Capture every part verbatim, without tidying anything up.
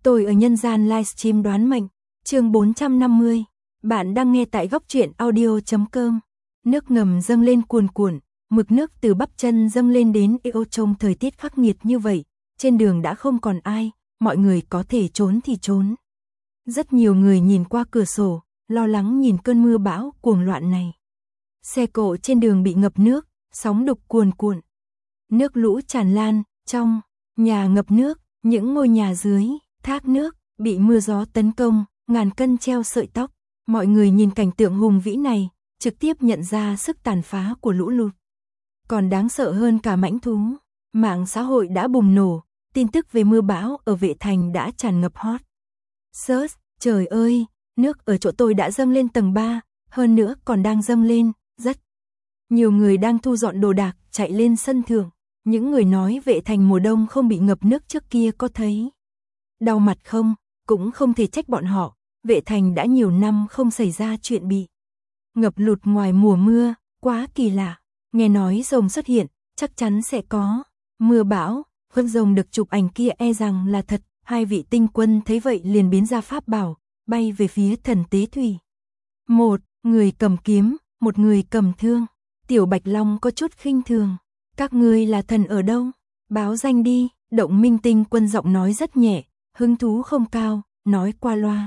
Tôi ở nhân gian livestream đoán mệnh, chương bốn trăm năm mươi. Bạn đang nghe tại góc truyện audio chấm com. Nước ngầm dâng lên cuồn cuộn, mực nước từ bắp chân dâng lên đến eo. Trong thời tiết khắc nghiệt như vậy, trên đường đã không còn ai, mọi người có thể trốn thì trốn. Rất nhiều người nhìn qua cửa sổ, lo lắng nhìn cơn mưa bão cuồng loạn này. Xe cộ trên đường bị ngập nước, sóng đục cuồn cuộn. Nước lũ tràn lan, trong nhà ngập nước, những ngôi nhà dưới thác nước bị mưa gió tấn công, ngàn cân treo sợi tóc. Mọi người nhìn cảnh tượng hùng vĩ này, trực tiếp nhận ra sức tàn phá của lũ lụt. Còn đáng sợ hơn cả mãnh thú, mạng xã hội đã bùng nổ, tin tức về mưa bão ở Vệ Thành đã tràn ngập hot. Search, trời ơi, nước ở chỗ tôi đã dâng lên tầng ba, hơn nữa còn đang dâng lên, rất nhiều người đang thu dọn đồ đạc, chạy lên sân thượng. Những người nói Vệ Thành mùa đông không bị ngập nước trước kia có thấy đau mặt không, cũng không thể trách bọn họ. Vệ Thành đã nhiều năm không xảy ra chuyện bị ngập lụt ngoài mùa mưa, quá kỳ lạ. Nghe nói rồng xuất hiện, chắc chắn sẽ có mưa bão. Con rồng được chụp ảnh kia e rằng là thật. Hai vị tinh quân thấy vậy liền biến ra pháp bảo, bay về phía thần Tế Thủy. Một người cầm kiếm, một người cầm thương. Tiểu Bạch Long có chút khinh thường. Các ngươi là thần ở đâu? Báo danh đi. Động Minh Tinh Quân giọng nói rất nhẹ, hứng thú không cao, nói qua loa.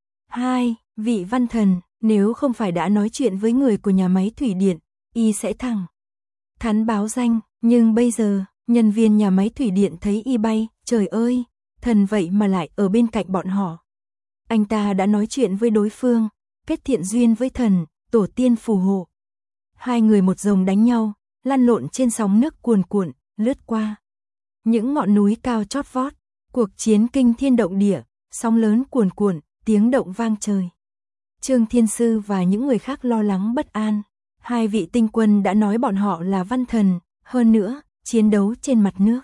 Hai vị văn thần, nếu không phải đã nói chuyện với người của nhà máy thủy điện, y sẽ thẳng thắn báo danh, nhưng bây giờ, nhân viên nhà máy thủy điện thấy y bay, trời ơi, thần vậy mà lại ở bên cạnh bọn họ. Anh ta đã nói chuyện với đối phương, kết thiện duyên với thần, tổ tiên phù hộ. Hai người một rồng đánh nhau, lăn lộn trên sóng nước cuồn cuộn, lướt qua những ngọn núi cao chót vót. Cuộc chiến kinh thiên động địa, sóng lớn cuồn cuộn, tiếng động vang trời. Trương Thiên Sư và những người khác lo lắng bất an. Hai vị tinh quân đã nói bọn họ là văn thần, hơn nữa, chiến đấu trên mặt nước.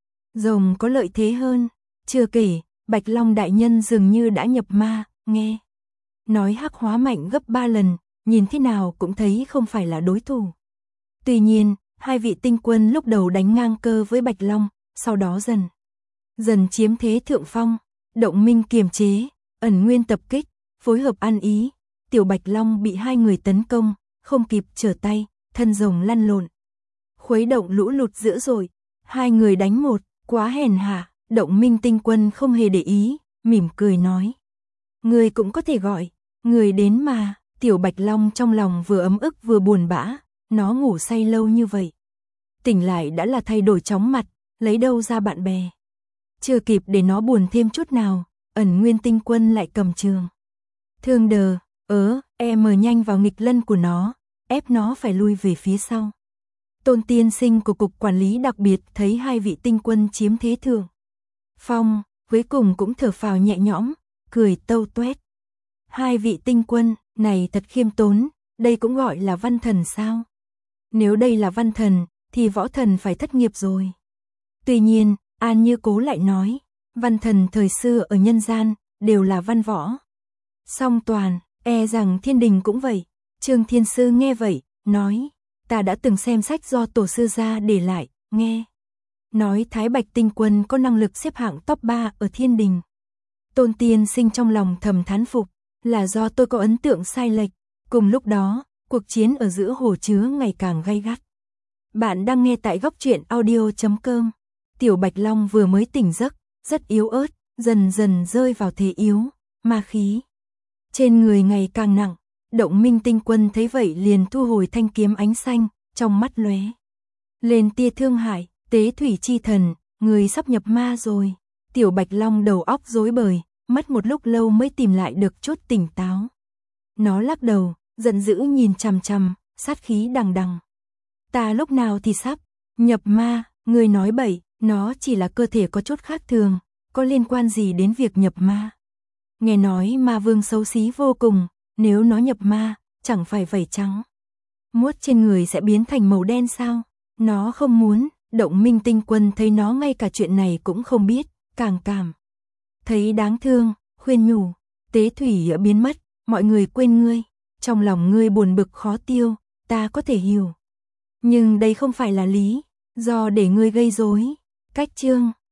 Rồng có lợi thế hơn. Chưa kể, Bạch Long đại nhân dường như đã nhập ma, nghe nói hắc hóa mạnh gấp ba lần, nhìn thế nào cũng thấy không phải là đối thủ. Tuy nhiên, hai vị tinh quân lúc đầu đánh ngang cơ với Bạch Long, sau đó dần dần chiếm thế thượng phong. Động Minh kiềm chế, Ẩn Nguyên tập kích, phối hợp ăn ý. Tiểu Bạch Long bị hai người tấn công, không kịp trở tay, thân rồng lăn lộn, khuấy động lũ lụt dữ dội. Hai người đánh một, quá hèn hạ. Động Minh Tinh Quân không hề để ý, mỉm cười nói. Người cũng có thể gọi, người đến mà. Tiểu Bạch Long trong lòng vừa ấm ức vừa buồn bã, nó ngủ say lâu như vậy. Tỉnh lại đã là thay đổi chóng mặt, lấy đâu ra bạn bè. Chưa kịp để nó buồn thêm chút nào, Ẩn Nguyên Tinh Quân lại cầm trường thương đờ, ớ, em nhanh vào nghịch lân của nó, ép nó phải lui về phía sau. Tôn tiên sinh của cục quản lý đặc biệt thấy hai vị tinh quân chiếm thế thượng phong, cuối cùng cũng thở phào nhẹ nhõm, cười tâu tuét. Hai vị tinh quân, này thật khiêm tốn, đây cũng gọi là văn thần sao? Nếu đây là văn thần, thì võ thần phải thất nghiệp rồi. Tuy nhiên, An Như Cố lại nói, văn thần thời xưa ở nhân gian, đều là văn võ song toàn, e rằng thiên đình cũng vậy. Trương Thiên Sư nghe vậy, nói, ta đã từng xem sách do tổ sư gia để lại, nghe nói Thái Bạch Tinh Quân có năng lực xếp hạng top ba ở thiên đình. Tôn tiên sinh trong lòng thầm thán phục, là do tôi có ấn tượng sai lệch. Cùng lúc đó, cuộc chiến ở giữa hồ chứa ngày càng gay gắt. Bạn đang nghe tại góc truyện audio chấm com. Tiểu Bạch Long vừa mới tỉnh giấc, rất yếu ớt, dần dần rơi vào thế yếu, ma khí trên người ngày càng nặng. Động Minh Tinh Quân thấy vậy liền thu hồi thanh kiếm ánh xanh, trong mắt lóe lên tia thương hại. Tế Thủy chi thần, người sắp nhập ma rồi. Tiểu Bạch Long đầu óc rối bời, mất một lúc lâu mới tìm lại được chút tỉnh táo. Nó lắc đầu, giận dữ nhìn chằm chằm, sát khí đằng đằng. Ta lúc nào thì sắp nhập ma, người nói bậy, nó chỉ là cơ thể có chút khác thường, có liên quan gì đến việc nhập ma. Nghe nói ma vương xấu xí vô cùng, nếu nó nhập ma, chẳng phải vảy trắng muốt trên người sẽ biến thành màu đen sao? Nó không muốn. Động Minh Tinh Quân thấy nó ngay cả chuyện này cũng không biết, càng cảm thấy đáng thương, khuyên nhủ, Tế Thủy biến mất, mọi người quên ngươi, trong lòng ngươi buồn bực khó tiêu, ta có thể hiểu. Nhưng đây không phải là lý do để ngươi gây rối. Cách chương